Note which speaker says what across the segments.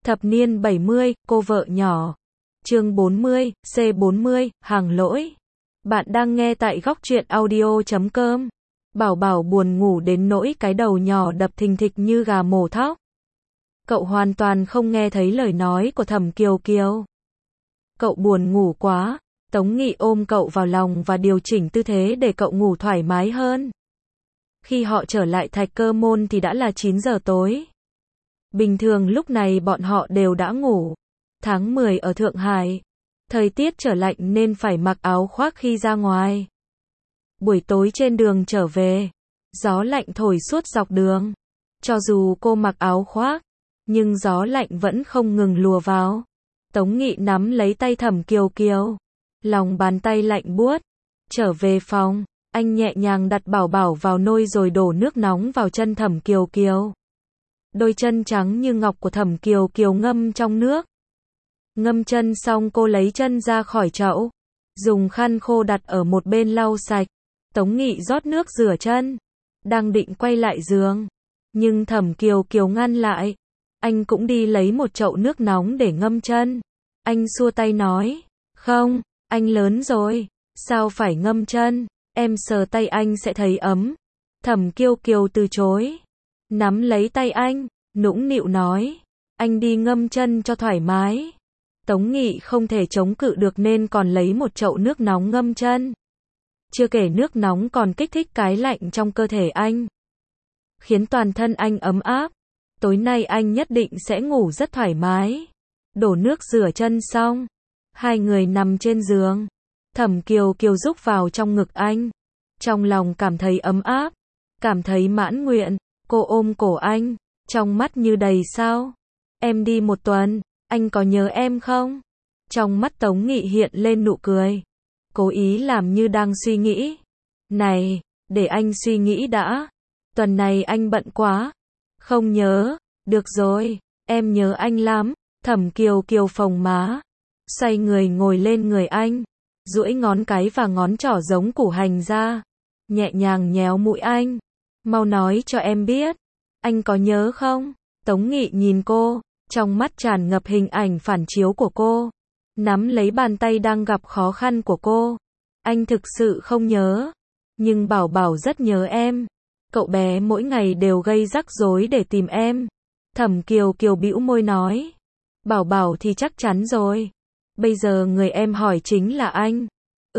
Speaker 1: Thập niên 70, cô vợ nhỏ. Chương 40, C40, hàng lỗi. Bạn đang nghe tại góc truyện audio.com. Bảo Bảo buồn ngủ đến nỗi cái đầu nhỏ đập thình thịch như gà mổ thóc. Cậu hoàn toàn không nghe thấy lời nói của Thẩm Kiều Kiều. Cậu buồn ngủ quá. Tống Nghị ôm cậu vào lòng và điều chỉnh tư thế để cậu ngủ thoải mái hơn. Khi họ trở lại Thạch Cơ Môn thì đã là 9 giờ tối. Bình thường lúc này bọn họ đều đã ngủ. Tháng 10 ở Thượng Hải, thời tiết trở lạnh nên phải mặc áo khoác khi ra ngoài. Buổi tối trên đường trở về, gió lạnh thổi suốt dọc đường. Cho dù cô mặc áo khoác, nhưng gió lạnh vẫn không ngừng lùa vào. Tống Nghị nắm lấy tay Thẩm Kiều Kiều, lòng bàn tay lạnh buốt. Trở về phòng, anh nhẹ nhàng đặt Bảo Bảo vào nôi rồi đổ nước nóng vào chân Thẩm Kiều Kiều. Đôi chân trắng như ngọc của Thẩm Kiều Kiều ngâm trong nước. Ngâm chân xong cô lấy chân ra khỏi chậu, dùng khăn khô đặt ở một bên lau sạch. Tống Nghị rót nước rửa chân, đang định quay lại giường, nhưng Thẩm Kiều Kiều ngăn lại. Anh cũng đi lấy một chậu nước nóng để ngâm chân. Anh xua tay nói, không, anh lớn rồi, sao phải ngâm chân, em sờ tay anh sẽ thấy ấm. Thẩm Kiều Kiều từ chối, nắm lấy tay anh, nũng nịu nói, anh đi ngâm chân cho thoải mái. Tống Nghị không thể chống cự được nên còn lấy một chậu nước nóng ngâm chân. Chưa kể nước nóng còn kích thích cái lạnh trong cơ thể anh, khiến toàn thân anh ấm áp. Tối nay anh nhất định sẽ ngủ rất thoải mái. Đổ nước rửa chân xong, hai người nằm trên giường. Thẩm Kiều Kiều rúc vào trong ngực anh, trong lòng cảm thấy ấm áp, cảm thấy mãn nguyện. Cô ôm cổ anh, trong mắt như đầy sao. Em đi một tuần, anh có nhớ em không? Trong mắt Tống Nghị hiện lên nụ cười, cố ý làm như đang suy nghĩ. Này, để anh suy nghĩ đã. Tuần này anh bận quá. Không nhớ. Được rồi, em nhớ anh lắm. Thẩm Kiều Kiều phồng má, xoay người ngồi lên người anh, duỗi ngón cái và ngón trỏ giống củ hành ra, nhẹ nhàng nhéo mũi anh. Mau nói cho em biết, anh có nhớ không? Tống Nghị nhìn cô, trong mắt tràn ngập hình ảnh phản chiếu của cô, nắm lấy bàn tay đang gặp khó khăn của cô. Anh thực sự không nhớ, nhưng Bảo Bảo rất nhớ em. Cậu bé mỗi ngày đều gây rắc rối để tìm em. Thẩm Kiều Kiều bĩu môi nói, Bảo Bảo thì chắc chắn rồi. Bây giờ người em hỏi chính là anh.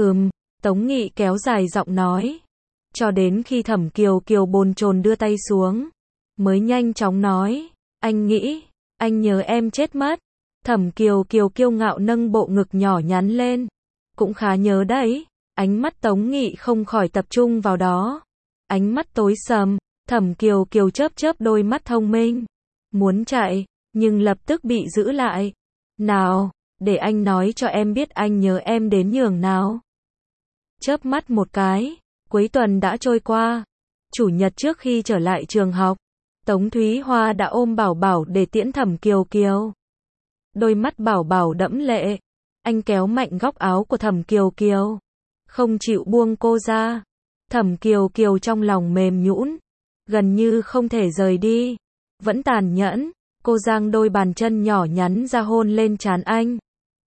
Speaker 1: Tống Nghị kéo dài giọng nói. Cho đến khi Thẩm Kiều Kiều bồn chồn đưa tay xuống, mới nhanh chóng nói, anh nghĩ, anh nhớ em chết mất. Thẩm Kiều Kiều kiêu ngạo nâng bộ ngực nhỏ nhắn lên. Cũng khá nhớ đấy. Ánh mắt Tống Nghị không khỏi tập trung vào đó. Ánh mắt tối sầm, Thẩm Kiều Kiều chớp chớp đôi mắt thông minh. Muốn chạy, nhưng lập tức bị giữ lại. Nào, để anh nói cho em biết anh nhớ em đến nhường nào. Chớp mắt một cái, cuối tuần đã trôi qua. Chủ nhật trước khi trở lại trường học, Tống Thúy Hoa đã ôm Bảo Bảo để tiễn Thẩm Kiều Kiều. Đôi mắt Bảo Bảo đẫm lệ. Anh kéo mạnh góc áo của Thẩm Kiều Kiều, không chịu buông cô ra. Thẩm Kiều Kiều trong lòng mềm nhũn, gần như không thể rời đi. Vẫn tàn nhẫn, cô giang đôi bàn chân nhỏ nhắn ra hôn lên trán anh.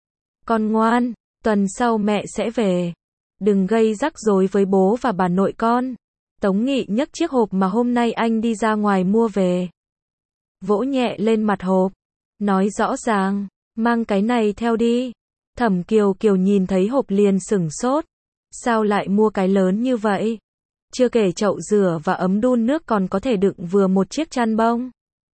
Speaker 1: Con ngoan, tuần sau mẹ sẽ về. Đừng gây rắc rối với bố và bà nội con. Tống Nghị nhấc chiếc hộp mà hôm nay anh đi ra ngoài mua về, vỗ nhẹ lên mặt hộp, nói rõ ràng, mang cái này theo đi. Thẩm Kiều Kiều nhìn thấy hộp liền sửng sốt. Sao lại mua cái lớn như vậy? Chưa kể chậu rửa và ấm đun nước còn có thể đựng vừa một chiếc chăn bông.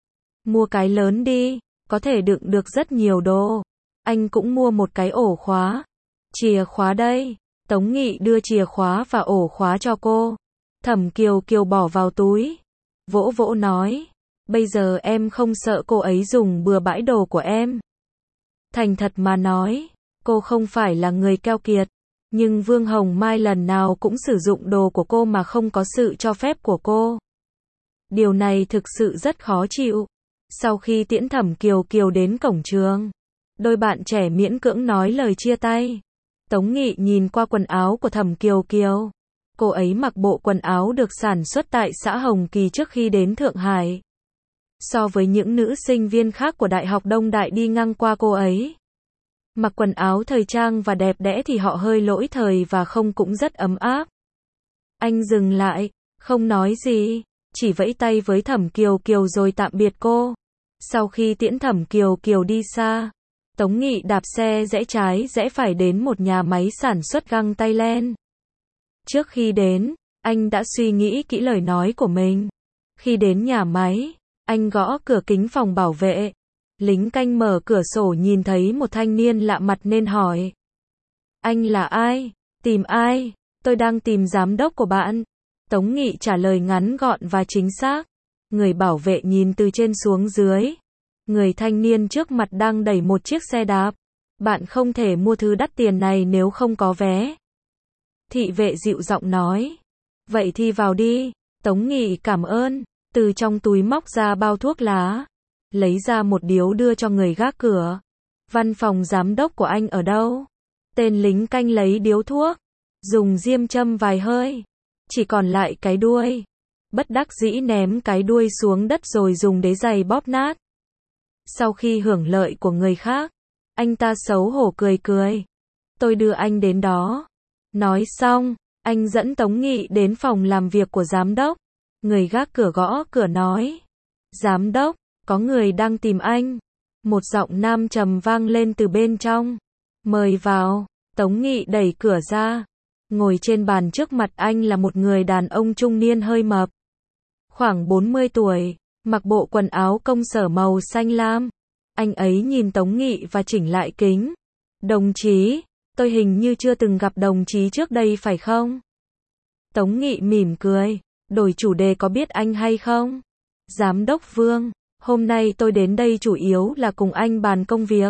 Speaker 1: Mua cái lớn đi, có thể đựng được rất nhiều đồ. Anh cũng mua một cái ổ khóa. Chìa khóa đây. Tống Nghị đưa chìa khóa và ổ khóa cho cô. Thẩm Kiều Kiều bỏ vào túi, vỗ vỗ nói, bây giờ em không sợ cô ấy dùng bừa bãi đồ của em. Thành thật mà nói, cô không phải là người keo kiệt, nhưng Vương Hồng Mai lần nào cũng sử dụng đồ của cô mà không có sự cho phép của cô. Điều này thực sự rất khó chịu. Sau khi tiễn Thẩm Kiều Kiều đến cổng trường, đôi bạn trẻ miễn cưỡng nói lời chia tay. Tống Nghị nhìn qua quần áo của Thẩm Kiều Kiều. Cô ấy mặc bộ quần áo được sản xuất tại xã Hồng Kỳ trước khi đến Thượng Hải. so với những nữ sinh viên khác của Đại học Đông Đại đi ngang qua cô ấy. Mặc quần áo thời trang và đẹp đẽ thì họ hơi lỗi thời và không cũng rất ấm áp. Anh dừng lại, không nói gì, chỉ vẫy tay với Thẩm Kiều Kiều rồi tạm biệt cô. Sau khi tiễn Thẩm Kiều Kiều đi xa, Tống Nghị đạp xe rẽ trái rẽ phải đến một nhà máy sản xuất găng tay len. Trước khi đến, anh đã suy nghĩ kỹ lời nói của mình. Khi đến nhà máy, anh gõ cửa kính phòng bảo vệ. Lính canh mở cửa sổ nhìn thấy một thanh niên lạ mặt nên hỏi. Anh là ai? Tìm ai? Tôi đang tìm giám đốc của bạn. Tống Nghị trả lời ngắn gọn và chính xác. Người bảo vệ nhìn từ trên xuống dưới. Người thanh niên trước mặt đang đẩy một chiếc xe đạp. Bạn không thể mua thứ đắt tiền này nếu không có vé. Thị vệ dịu giọng nói. Vậy thì vào đi. Tống Nghị cảm ơn. Từ trong túi móc ra bao thuốc lá. Lấy ra một điếu đưa cho người gác cửa. Văn phòng giám đốc của anh ở đâu? Tên lính canh lấy điếu thuốc. Dùng diêm châm vài hơi. Chỉ còn lại cái đuôi. Bất đắc dĩ ném cái đuôi xuống đất rồi dùng đế giày bóp nát. Sau khi hưởng lợi của người khác, anh ta xấu hổ cười cười. Tôi đưa anh đến đó. Nói xong, anh dẫn Tống Nghị đến phòng làm việc của giám đốc. Người gác cửa gõ cửa nói. Giám đốc, có người đang tìm anh. Một giọng nam trầm vang lên từ bên trong. Mời vào. Tống Nghị đẩy cửa ra. Ngồi trên bàn trước mặt anh là một người đàn ông trung niên hơi mập. Khoảng 40 tuổi, mặc bộ quần áo công sở màu xanh lam. Anh ấy nhìn Tống Nghị và chỉnh lại kính. Đồng chí, tôi hình như chưa từng gặp đồng chí trước đây phải không? Tống Nghị mỉm cười. Đổi chủ đề có biết anh hay không? Giám đốc Vương, hôm nay tôi đến đây chủ yếu là cùng anh bàn công việc.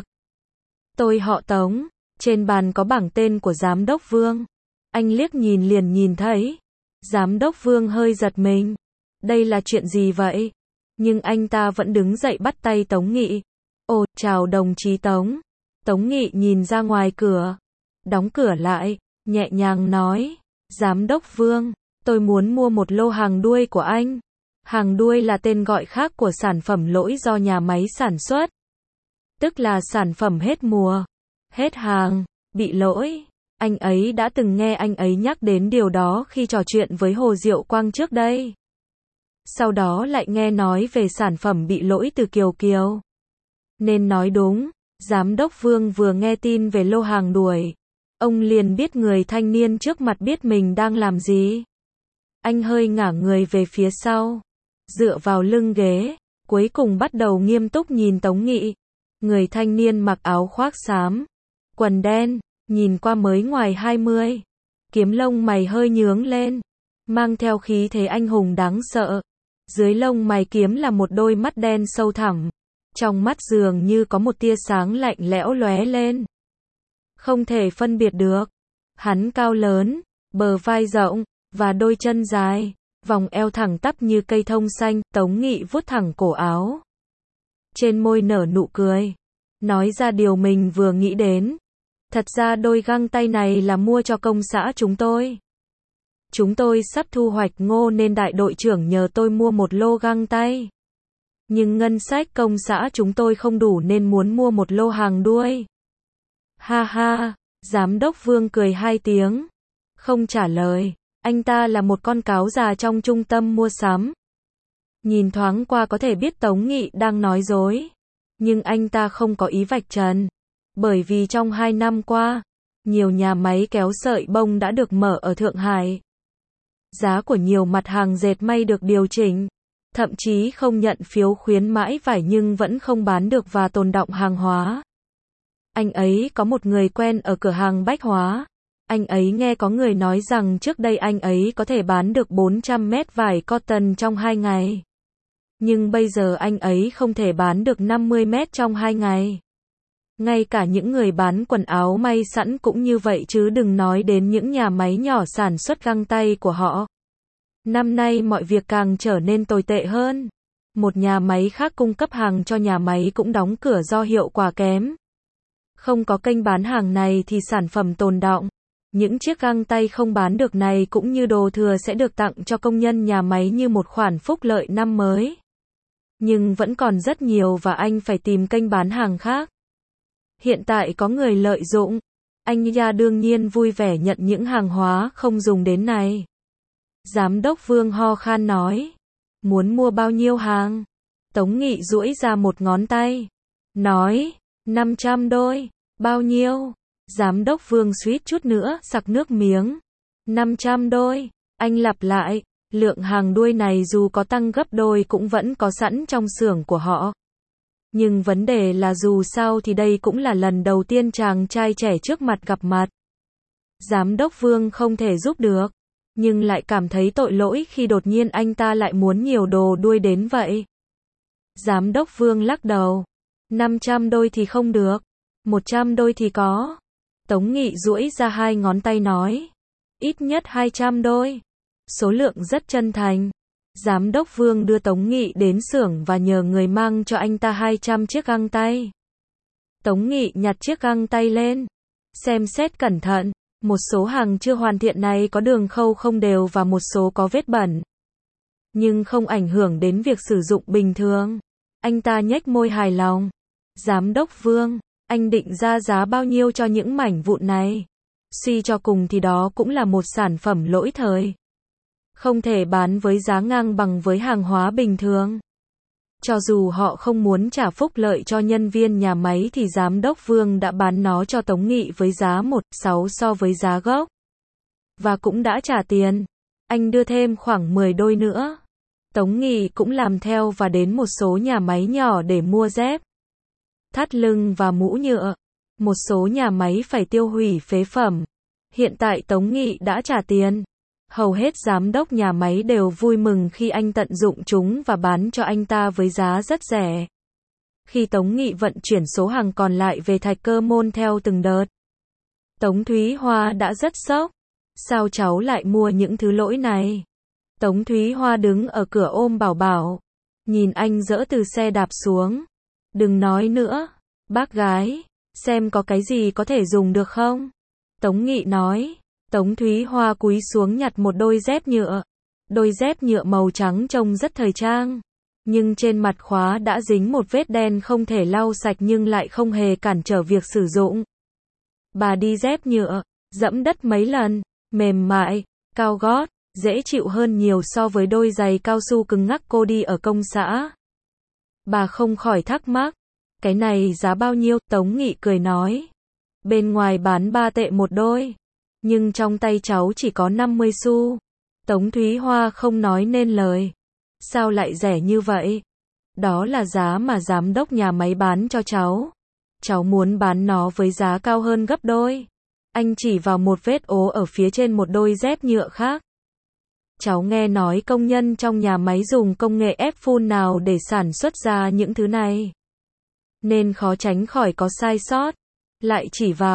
Speaker 1: Tôi họ Tống, trên bàn có bảng tên của giám đốc Vương. Anh liếc nhìn liền nhìn thấy. Giám đốc Vương hơi giật mình. Đây là chuyện gì vậy? Nhưng anh ta vẫn đứng dậy bắt tay Tống Nghị. Ồ, chào đồng chí Tống. Tống Nghị nhìn ra ngoài cửa. Đóng cửa lại, nhẹ nhàng nói. Giám đốc Vương, tôi muốn mua một lô hàng đuôi của anh. Hàng đuôi là tên gọi khác của sản phẩm lỗi do nhà máy sản xuất. Tức là sản phẩm hết mùa, hết hàng, bị lỗi. Anh ấy đã từng nghe anh ấy nhắc đến điều đó khi trò chuyện với Hồ Diệu Quang trước đây. Sau đó lại nghe nói về sản phẩm bị lỗi từ Kiều Kiều. Nên nói đúng, giám đốc Vương vừa nghe tin về lô hàng đuổi. Ông liền biết người thanh niên trước mặt biết mình đang làm gì. Anh hơi ngả người về phía sau, dựa vào lưng ghế, cuối cùng bắt đầu nghiêm túc nhìn Tống Nghị. Người thanh niên mặc áo khoác xám, quần đen, nhìn qua mới ngoài 20. Kiếm lông mày hơi nhướng lên, mang theo khí thế anh hùng đáng sợ. Dưới lông mày kiếm là một đôi mắt đen sâu thẳm. Trong mắt dường như có một tia sáng lạnh lẽo lóe lên. Không thể phân biệt được. Hắn cao lớn, bờ vai rộng, và đôi chân dài, vòng eo thẳng tắp như cây thông xanh. Tống Nghị vuốt thẳng cổ áo. Trên môi nở nụ cười. Nói ra điều mình vừa nghĩ đến. Thật ra đôi găng tay này là mua cho công xã chúng tôi. Chúng tôi sắp thu hoạch ngô nên đại đội trưởng nhờ tôi mua một lô găng tay. Nhưng ngân sách công xã chúng tôi không đủ nên muốn mua một lô hàng đuôi. Ha ha, giám đốc Vương cười 2 tiếng. Không trả lời, anh ta là một con cáo già trong trung tâm mua sắm. Nhìn thoáng qua có thể biết Tống Nghị đang nói dối. Nhưng anh ta không có ý vạch trần. Bởi vì trong 2 năm qua, nhiều nhà máy kéo sợi bông đã được mở ở Thượng Hải. Giá của nhiều mặt hàng dệt may được điều chỉnh. Thậm chí không nhận phiếu khuyến mãi vải nhưng vẫn không bán được và tồn đọng hàng hóa. Anh ấy có một người quen ở cửa hàng bách hóa. Anh ấy nghe có người nói rằng trước đây anh ấy có thể bán được 400 mét vải cotton trong 2 ngày. Nhưng bây giờ anh ấy không thể bán được 50 mét trong 2 ngày. Ngay cả những người bán quần áo may sẵn cũng như vậy chứ đừng nói đến những nhà máy nhỏ sản xuất găng tay của họ. Năm nay mọi việc càng trở nên tồi tệ hơn. Một nhà máy khác cung cấp hàng cho nhà máy cũng đóng cửa do hiệu quả kém. Không có kênh bán hàng này thì sản phẩm tồn đọng. Những chiếc găng tay không bán được này cũng như đồ thừa sẽ được tặng cho công nhân nhà máy như một khoản phúc lợi năm mới. Nhưng vẫn còn rất nhiều và anh phải tìm kênh bán hàng khác. Hiện tại có người lợi dụng. Anh ya đương nhiên vui vẻ nhận những hàng hóa không dùng đến này. Giám đốc Vương ho khan nói. Muốn mua bao nhiêu hàng? Tống Nghị duỗi ra một ngón tay. Nói, 500 đôi. Bao nhiêu? Giám đốc Vương suýt chút nữa sặc nước miếng. 500 đôi. Anh lặp lại. Lượng hàng đuôi này dù có tăng gấp đôi cũng vẫn có sẵn trong xưởng của họ. Nhưng vấn đề là dù sao thì đây cũng là lần đầu tiên chàng trai trẻ trước mặt gặp mặt. Giám đốc Vương không thể giúp được, nhưng lại cảm thấy tội lỗi khi đột nhiên anh ta lại muốn nhiều đồ đuôi đến vậy. Giám đốc Vương lắc đầu. 500 đôi thì không được, 100 đôi thì có. Tống Nghị duỗi ra hai ngón tay nói. Ít nhất 200 đôi. Số lượng rất chân thành. Giám đốc Vương đưa Tống Nghị đến xưởng và nhờ người mang cho anh ta 200 chiếc găng tay. Tống Nghị nhặt chiếc găng tay lên. Xem xét cẩn thận. Một số hàng chưa hoàn thiện này có đường khâu không đều và một số có vết bẩn. Nhưng không ảnh hưởng đến việc sử dụng bình thường. Anh ta nhếch môi hài lòng. Giám đốc Vương, anh định ra giá bao nhiêu cho những mảnh vụn này? Suy cho cùng thì đó cũng là một sản phẩm lỗi thời. Không thể bán với giá ngang bằng với hàng hóa bình thường. Cho dù họ không muốn trả phúc lợi cho nhân viên nhà máy thì giám đốc Vương đã bán nó cho Tống Nghị với giá 1,6 so với giá gốc. Và cũng đã trả tiền. Anh đưa thêm khoảng 10 đôi nữa. Tống Nghị cũng làm theo và đến một số nhà máy nhỏ để mua dép, thắt lưng và mũ nhựa. Một số nhà máy phải tiêu hủy phế phẩm. Hiện tại Tống Nghị đã trả tiền. Hầu hết giám đốc nhà máy đều vui mừng khi anh tận dụng chúng và bán cho anh ta với giá rất rẻ. Khi Tống Nghị vận chuyển số hàng còn lại về Thạch Cơ Môn theo từng đợt, Tống Thúy Hoa đã rất sốc. Sao cháu lại mua những thứ lỗi này? Tống Thúy Hoa đứng ở cửa ôm Bảo Bảo. Nhìn anh dỡ từ xe đạp xuống. Đừng nói nữa, bác gái, xem có cái gì có thể dùng được không? Tống Nghị nói. Tống Thúy Hoa cúi xuống nhặt một đôi dép nhựa. Đôi dép nhựa màu trắng trông rất thời trang. Nhưng trên mặt khóa đã dính một vết đen không thể lau sạch nhưng lại không hề cản trở việc sử dụng. Bà đi dép nhựa, dẫm đất mấy lần, mềm mại, cao gót, dễ chịu hơn nhiều so với đôi giày cao su cứng ngắc cô đi ở công xã. Bà không khỏi thắc mắc. Cái này giá bao nhiêu? Tống Nghị cười nói. Bên ngoài bán 3 tệ một đôi. Nhưng trong tay cháu chỉ có 50 xu. Tống Thúy Hoa không nói nên lời. Sao lại rẻ như vậy? Đó là giá mà giám đốc nhà máy bán cho cháu. Cháu muốn bán nó với giá cao hơn gấp đôi. Anh chỉ vào một vết ố ở phía trên một đôi dép nhựa khác. Cháu nghe nói công nhân trong nhà máy dùng công nghệ ép phun nào để sản xuất ra những thứ này. Nên khó tránh khỏi có sai sót. Lại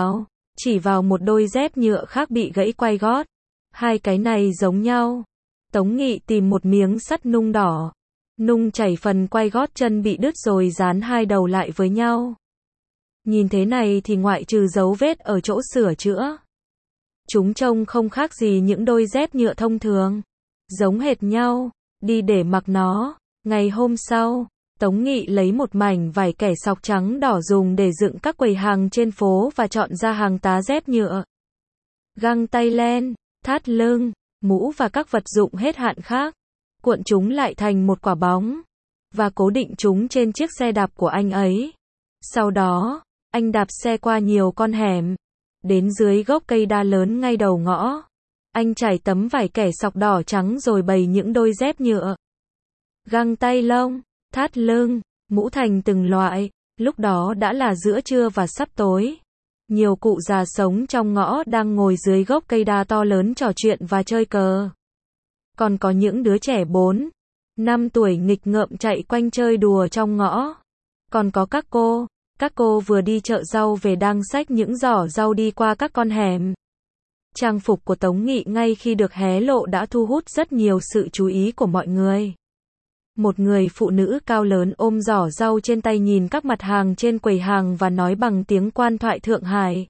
Speaker 1: chỉ vào một đôi dép nhựa khác bị gãy quai gót. Hai cái này giống nhau. Tống Nghị tìm một miếng sắt nung đỏ. Nung chảy phần quai gót chân bị đứt rồi dán hai đầu lại với nhau. Nhìn thế này thì ngoại trừ dấu vết ở chỗ sửa chữa, chúng trông không khác gì những đôi dép nhựa thông thường. Giống hệt nhau. Đi để mặc nó. Ngày hôm sau, Tống Nghị lấy một mảnh vải kẻ sọc trắng đỏ dùng để dựng các quầy hàng trên phố và chọn ra hàng tá dép nhựa, găng tay len, thắt lưng, mũ và các vật dụng hết hạn khác. Cuộn chúng lại thành một quả bóng và cố định chúng trên chiếc xe đạp của anh ấy. Sau đó, anh đạp xe qua nhiều con hẻm, đến dưới gốc cây đa lớn ngay đầu ngõ. Anh trải tấm vải kẻ sọc đỏ trắng rồi bày những đôi dép nhựa, găng tay lông, thắt lưng, mũ thành từng loại. Lúc đó đã là giữa trưa và sắp tối. Nhiều cụ già sống trong ngõ đang ngồi dưới gốc cây đa to lớn trò chuyện và chơi cờ. Còn có những đứa trẻ 4, 5 tuổi nghịch ngợm chạy quanh chơi đùa trong ngõ. Còn có các cô vừa đi chợ rau về đang xách những giỏ rau đi qua các con hẻm. Trang phục của Tống Nghị ngay khi được hé lộ đã thu hút rất nhiều sự chú ý của mọi người. Một người phụ nữ cao lớn ôm giỏ rau trên tay nhìn các mặt hàng trên quầy hàng và nói bằng tiếng quan thoại Thượng Hải.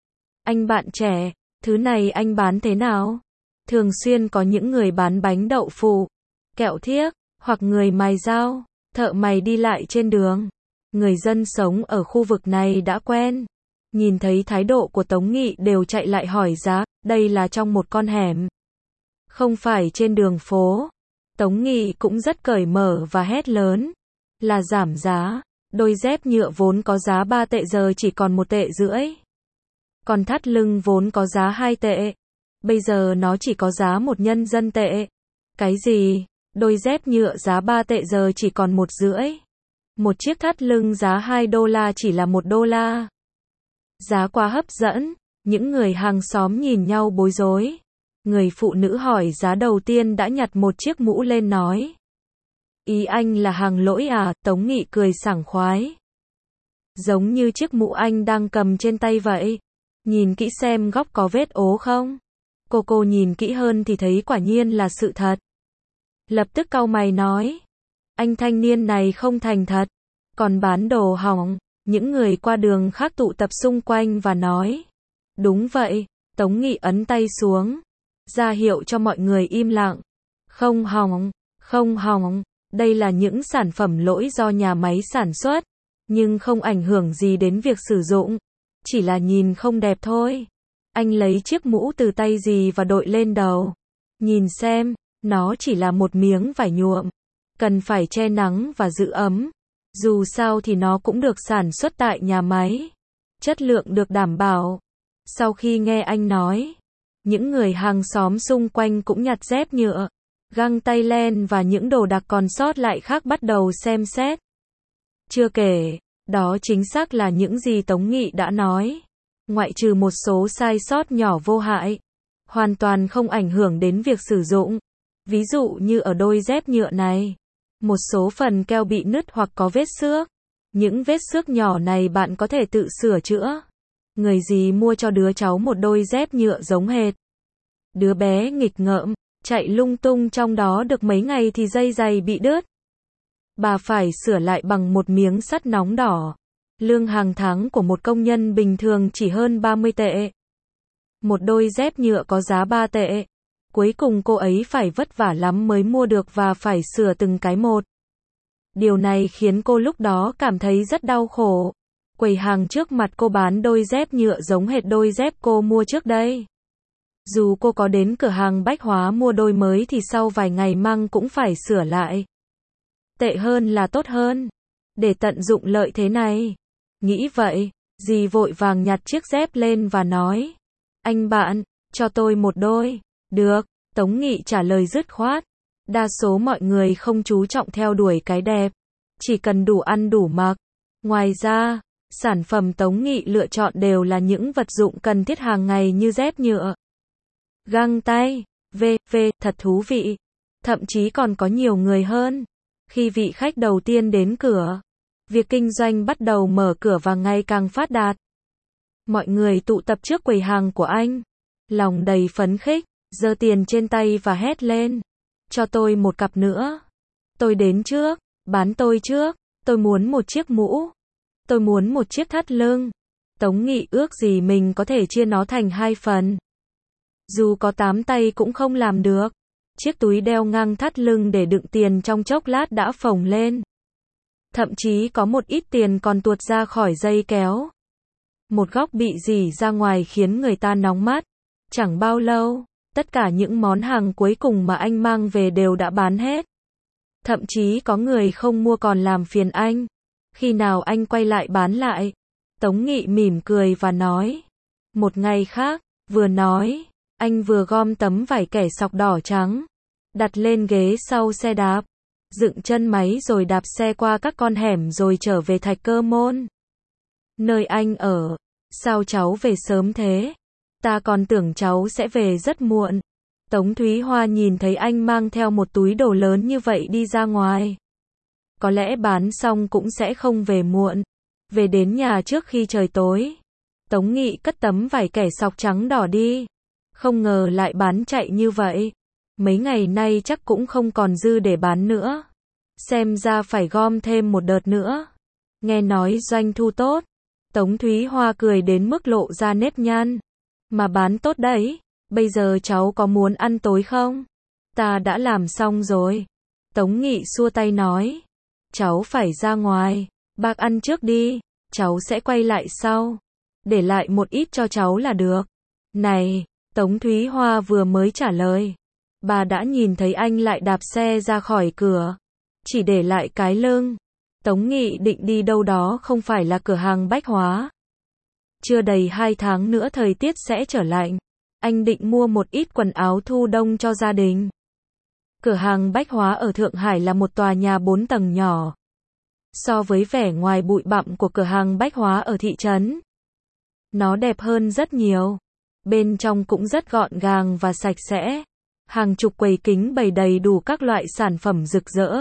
Speaker 1: Anh bạn trẻ, thứ này anh bán thế nào? Thường xuyên có những người bán bánh đậu phụ, kẹo thiếc, hoặc người mài dao. thợ mày đi lại trên đường. Người dân sống ở khu vực này đã quen. Nhìn thấy thái độ của Tống Nghị đều chạy lại hỏi giá, đây là trong một con hẻm. Không phải trên đường phố. Tống Nghị cũng rất cởi mở và hét lớn. Là giảm giá. Đôi dép nhựa vốn có giá 3 tệ giờ chỉ còn 1 tệ rưỡi. Còn thắt lưng vốn có giá 2 tệ. Bây giờ nó chỉ có giá 1 nhân dân tệ. Cái gì? Đôi dép nhựa giá 3 tệ giờ chỉ còn 1 rưỡi. Một chiếc thắt lưng giá 2 đô la chỉ là 1 đô la. Giá quá hấp dẫn. Những người hàng xóm nhìn nhau bối rối. Người phụ nữ hỏi giá đầu tiên đã nhặt một chiếc mũ lên nói. Ý anh là hàng lỗi à? Tống Nghị cười sảng khoái. Giống như chiếc mũ anh đang cầm trên tay vậy. Nhìn kỹ xem góc có vết ố không? Cô nhìn kỹ hơn thì thấy quả nhiên là sự thật. Lập tức cau mày nói. Anh thanh niên này không thành thật. Còn bán đồ hỏng. Những người qua đường khác tụ tập xung quanh và nói. Đúng vậy. Tống Nghị ấn tay xuống. Ra hiệu cho mọi người im lặng. Không hỏng. Không hỏng. Đây là những sản phẩm lỗi do nhà máy sản xuất. Nhưng không ảnh hưởng gì đến việc sử dụng. Chỉ là nhìn không đẹp thôi. Anh lấy chiếc mũ từ tay dì và đội lên đầu. Nhìn xem, nó chỉ là một miếng vải nhuộm. Cần phải che nắng và giữ ấm. Dù sao thì nó cũng được sản xuất tại nhà máy. Chất lượng được đảm bảo. Sau khi nghe anh nói, những người hàng xóm xung quanh cũng nhặt dép nhựa, găng tay len và những đồ đạc còn sót lại khác bắt đầu xem xét. Chưa kể, đó chính xác là những gì Tống Nghị đã nói. Ngoại trừ một số sai sót nhỏ vô hại, hoàn toàn không ảnh hưởng đến việc sử dụng. Ví dụ như ở đôi dép nhựa này, một số phần keo bị nứt hoặc có vết xước. Những vết xước nhỏ này bạn có thể tự sửa chữa. Người dì mua cho đứa cháu một đôi dép nhựa giống hệt. Đứa bé nghịch ngợm, chạy lung tung trong đó được mấy ngày thì dây giày bị đứt. Bà phải sửa lại bằng một miếng sắt nóng đỏ. Lương hàng tháng của một công nhân bình thường chỉ hơn 30 tệ. Một đôi dép nhựa có giá 3 tệ. Cuối cùng cô ấy phải vất vả lắm mới mua được và phải sửa từng cái một. Điều này khiến cô lúc đó cảm thấy rất đau khổ. Quầy hàng trước mặt cô bán đôi dép nhựa giống hệt đôi dép cô mua trước đây. Dù cô có đến cửa hàng bách hóa mua đôi mới thì sau vài ngày mang cũng phải sửa lại. Tệ hơn là tốt hơn. Để tận dụng lợi thế này. Nghĩ vậy, dì vội vàng nhặt chiếc dép lên và nói. Anh bạn, cho tôi một đôi. Được, Tống Nghị trả lời dứt khoát. Đa số mọi người không chú trọng theo đuổi cái đẹp. Chỉ cần đủ ăn đủ mặc. Ngoài ra, sản phẩm Tống Nghị lựa chọn đều là những vật dụng cần thiết hàng ngày như dép nhựa, găng tay, thật thú vị. Thậm chí còn có nhiều người hơn. Khi vị khách đầu tiên đến cửa, việc kinh doanh bắt đầu mở cửa và ngày càng phát đạt. Mọi người tụ tập trước quầy hàng của anh, lòng đầy phấn khích, giơ tiền trên tay và hét lên. Cho tôi một cặp nữa. Tôi đến trước, bán tôi trước, tôi muốn một chiếc mũ. Tôi muốn một chiếc thắt lưng. Tống Nghị ước gì mình có thể chia nó thành 2 phần. Dù có 8 tay cũng không làm được. Chiếc túi đeo ngang thắt lưng để đựng tiền trong chốc lát đã phồng lên. Thậm chí có một ít tiền còn tuột ra khỏi dây kéo. Một góc bị rỉ ra ngoài khiến người ta nóng mắt. Chẳng bao lâu, tất cả những món hàng cuối cùng mà anh mang về đều đã bán hết. Thậm chí có người không mua còn làm phiền anh. Khi nào anh quay lại bán lại? Tống Nghị mỉm cười và nói. Một ngày khác, vừa nói, anh vừa gom tấm vải kẻ sọc đỏ trắng, đặt lên ghế sau xe đạp, dựng chân máy rồi đạp xe qua các con hẻm rồi trở về Thạch Cơ Môn. Nơi anh ở. Sao cháu về sớm thế? Ta còn tưởng cháu sẽ về rất muộn. Tống Thúy Hoa nhìn thấy anh mang theo một túi đồ lớn như vậy đi ra ngoài. Có lẽ bán xong cũng sẽ không về muộn. Về đến nhà trước khi trời tối. Tống Nghị cất tấm vải kẻ sọc trắng đỏ đi. Không ngờ lại bán chạy như vậy. Mấy ngày nay chắc cũng không còn dư để bán nữa. Xem ra phải gom thêm một đợt nữa. Nghe nói doanh thu tốt. Tống Thúy Hoa cười đến mức lộ ra nếp nhăn. Mà bán tốt đấy. Bây giờ cháu có muốn ăn tối không? Ta đã làm xong rồi. Tống Nghị xua tay nói. cháu phải ra ngoài. Bác ăn trước đi, cháu sẽ quay lại sau. Để lại một ít cho cháu là được. Này, Tống Thúy Hoa vừa mới trả lời. Bà đã nhìn thấy anh lại đạp xe ra khỏi cửa. Chỉ để lại cái lưng. Tống Nghị định đi đâu đó không phải là cửa hàng bách hóa. Chưa đầy 2 tháng nữa thời tiết sẽ trở lạnh. Anh định mua một ít quần áo thu đông cho gia đình. Cửa hàng bách hóa ở Thượng Hải là một tòa nhà 4 tầng nhỏ. So với vẻ ngoài bụi bặm của cửa hàng bách hóa ở thị trấn, nó đẹp hơn rất nhiều. Bên trong cũng rất gọn gàng và sạch sẽ. Hàng chục quầy kính bày đầy đủ các loại sản phẩm rực rỡ.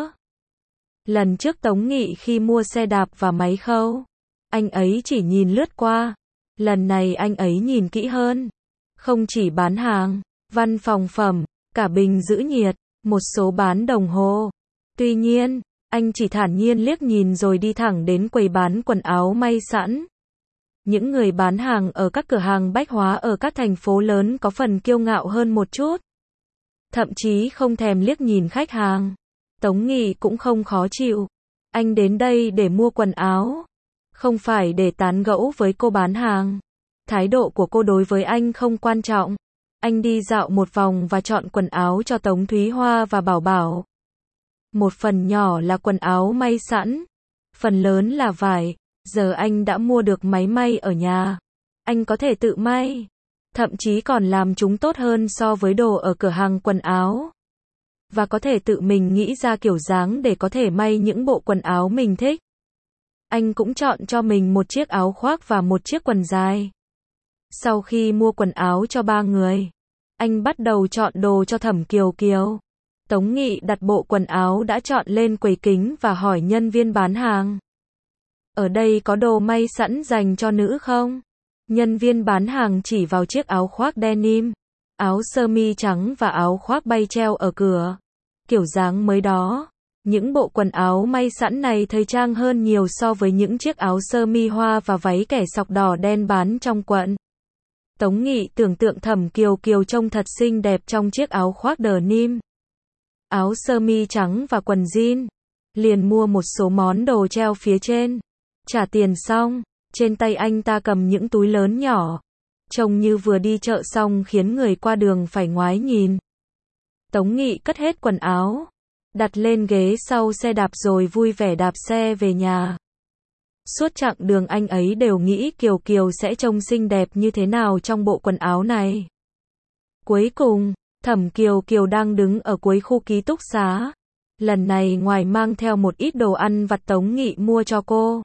Speaker 1: Lần trước Tống Nghị khi mua xe đạp và máy khâu, anh ấy chỉ nhìn lướt qua. Lần này anh ấy nhìn kỹ hơn. Không chỉ bán hàng, văn phòng phẩm, cả bình giữ nhiệt, một số bán đồng hồ. Tuy nhiên, anh chỉ thản nhiên liếc nhìn rồi đi thẳng đến quầy bán quần áo may sẵn. Những người bán hàng ở các cửa hàng bách hóa ở các thành phố lớn có phần kiêu ngạo hơn một chút. Thậm chí không thèm liếc nhìn khách hàng. Tống Nghị cũng không khó chịu. Anh đến đây để mua quần áo. Không phải để tán gẫu với cô bán hàng. Thái độ của cô đối với anh không quan trọng. Anh đi dạo một vòng và chọn quần áo cho Tống Thúy Hoa và Bảo Bảo. Một phần nhỏ là quần áo may sẵn. Phần lớn là vải. Giờ anh đã mua được máy may ở nhà. Anh có thể tự may. Thậm chí còn làm chúng tốt hơn so với đồ ở cửa hàng quần áo. Và có thể tự mình nghĩ ra kiểu dáng để có thể may những bộ quần áo mình thích. Anh cũng chọn cho mình một chiếc áo khoác và một chiếc quần dài. Sau khi mua quần áo cho 3 người, anh bắt đầu chọn đồ cho Thẩm Kiều Kiều. Tống Nghị đặt bộ quần áo đã chọn lên quầy kính và hỏi nhân viên bán hàng. Ở đây có đồ may sẵn dành cho nữ không? Nhân viên bán hàng chỉ vào chiếc áo khoác denim, áo sơ mi trắng và áo khoác bay treo ở cửa. Kiểu dáng mới đó. Những bộ quần áo may sẵn này thời trang hơn nhiều so với những chiếc áo sơ mi hoa và váy kẻ sọc đỏ đen bán trong quận. Tống Nghị tưởng tượng Thẩm Kiều Kiều trông thật xinh đẹp trong chiếc áo khoác denim, áo sơ mi trắng và quần jean. Liền mua một số món đồ treo phía trên. Trả tiền xong, trên tay anh ta cầm những túi lớn nhỏ. Trông như vừa đi chợ xong khiến người qua đường phải ngoái nhìn. Tống Nghị cất hết quần áo, đặt lên ghế sau xe đạp rồi vui vẻ đạp xe về nhà. Suốt chặng đường anh ấy đều nghĩ Kiều Kiều sẽ trông xinh đẹp như thế nào trong bộ quần áo này. Cuối cùng, Thẩm Kiều Kiều đang đứng ở cuối khu ký túc xá. Lần này ngoài mang theo một ít đồ ăn vặt Tống Nghị mua cho cô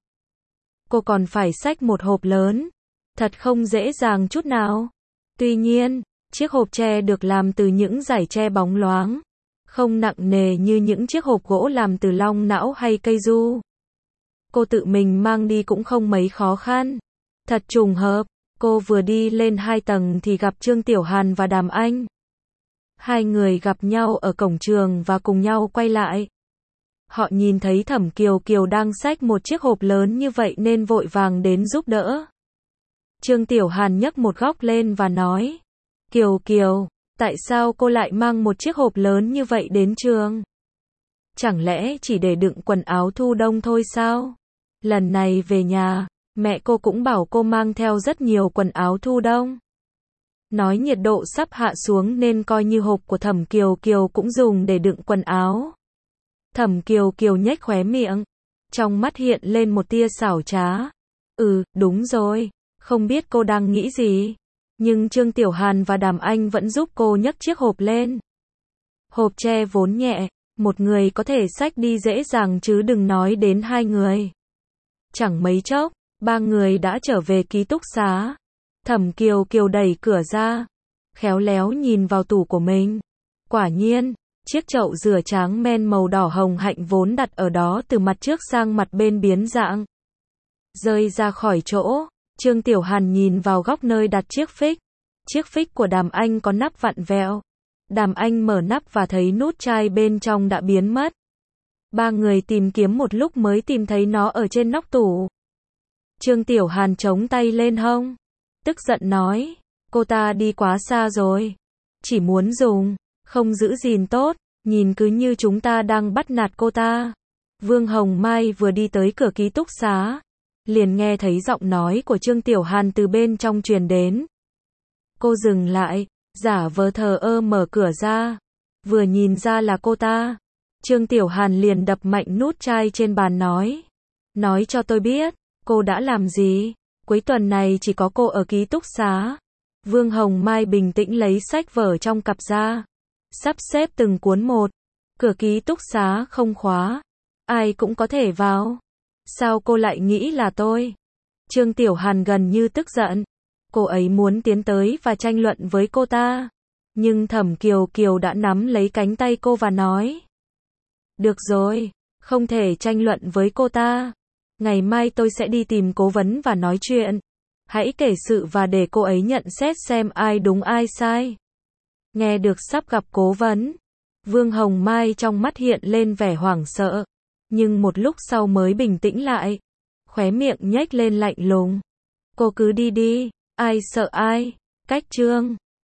Speaker 1: còn phải xách một hộp lớn. Thật không dễ dàng chút nào. Tuy nhiên, chiếc hộp tre được làm từ những dải tre bóng loáng, không nặng nề như những chiếc hộp gỗ làm từ long não hay cây du. Cô tự mình mang đi cũng không mấy khó khăn. Thật trùng hợp, cô vừa đi lên 2 tầng thì gặp Trương Tiểu Hàn và Đàm Anh. Hai người gặp nhau ở cổng trường và cùng nhau quay lại. Họ nhìn thấy Thẩm Kiều Kiều đang xách một chiếc hộp lớn như vậy nên vội vàng đến giúp đỡ. Trương Tiểu Hàn nhấc một góc lên và nói, Kiều Kiều, tại sao cô lại mang một chiếc hộp lớn như vậy đến trường? Chẳng lẽ chỉ để đựng quần áo thu đông thôi sao? Lần này về nhà, mẹ cô cũng bảo cô mang theo rất nhiều quần áo thu đông. Nói nhiệt độ sắp hạ xuống nên coi như hộp của Thẩm Kiều Kiều cũng dùng để đựng quần áo. Thẩm Kiều Kiều nhếch khóe miệng, trong mắt hiện lên một tia xảo trá. Đúng rồi, không biết cô đang nghĩ gì. Nhưng Trương Tiểu Hàn và Đàm Anh vẫn giúp cô nhấc chiếc hộp lên. Hộp tre vốn nhẹ, một người có thể xách đi dễ dàng chứ đừng nói đến 2 người. Chẳng mấy chốc, 3 người đã trở về ký túc xá. Thẩm Kiều Kiều đẩy cửa ra, khéo léo nhìn vào tủ của mình. Quả nhiên, chiếc chậu rửa tráng men màu đỏ hồng hạnh vốn đặt ở đó từ mặt trước sang mặt bên biến dạng. Rơi ra khỏi chỗ, Trương Tiểu Hàn nhìn vào góc nơi đặt chiếc phích. Chiếc phích của Đàm Anh có nắp vặn vẹo. Đàm Anh mở nắp và thấy nút chai bên trong đã biến mất. 3 người tìm kiếm một lúc mới tìm thấy nó ở trên nóc tủ. Trương Tiểu Hàn chống tay lên hông, tức giận nói, cô ta đi quá xa rồi. Chỉ muốn dùng, không giữ gìn tốt, nhìn cứ như chúng ta đang bắt nạt cô ta. Vương Hồng Mai vừa đi tới cửa ký túc xá, liền nghe thấy giọng nói của Trương Tiểu Hàn từ bên trong truyền đến. Cô dừng lại, giả vờ thờ ơ mở cửa ra, vừa nhìn ra là cô ta. Trương Tiểu Hàn liền đập mạnh nút chai trên bàn nói cho tôi biết, cô đã làm gì? Cuối tuần này chỉ có cô ở ký túc xá. Vương Hồng Mai bình tĩnh lấy sách vở trong cặp ra, sắp xếp từng cuốn một. Cửa ký túc xá không khóa, ai cũng có thể vào. Sao cô lại nghĩ là tôi? Trương Tiểu Hàn gần như tức giận. Cô ấy muốn tiến tới và tranh luận với cô ta. Nhưng Thẩm Kiều Kiều đã nắm lấy cánh tay cô và nói. Được rồi, không thể tranh luận với cô ta. Ngày mai tôi sẽ đi tìm cố vấn và nói chuyện. Hãy kể sự và để cô ấy nhận xét xem ai đúng ai sai. Nghe được sắp gặp cố vấn, Vương Hồng Mai trong mắt hiện lên vẻ hoảng sợ. Nhưng một lúc sau mới bình tĩnh lại. Khóe miệng nhếch lên lạnh lùng. Cô cứ đi đi, ai sợ ai. Cách Trương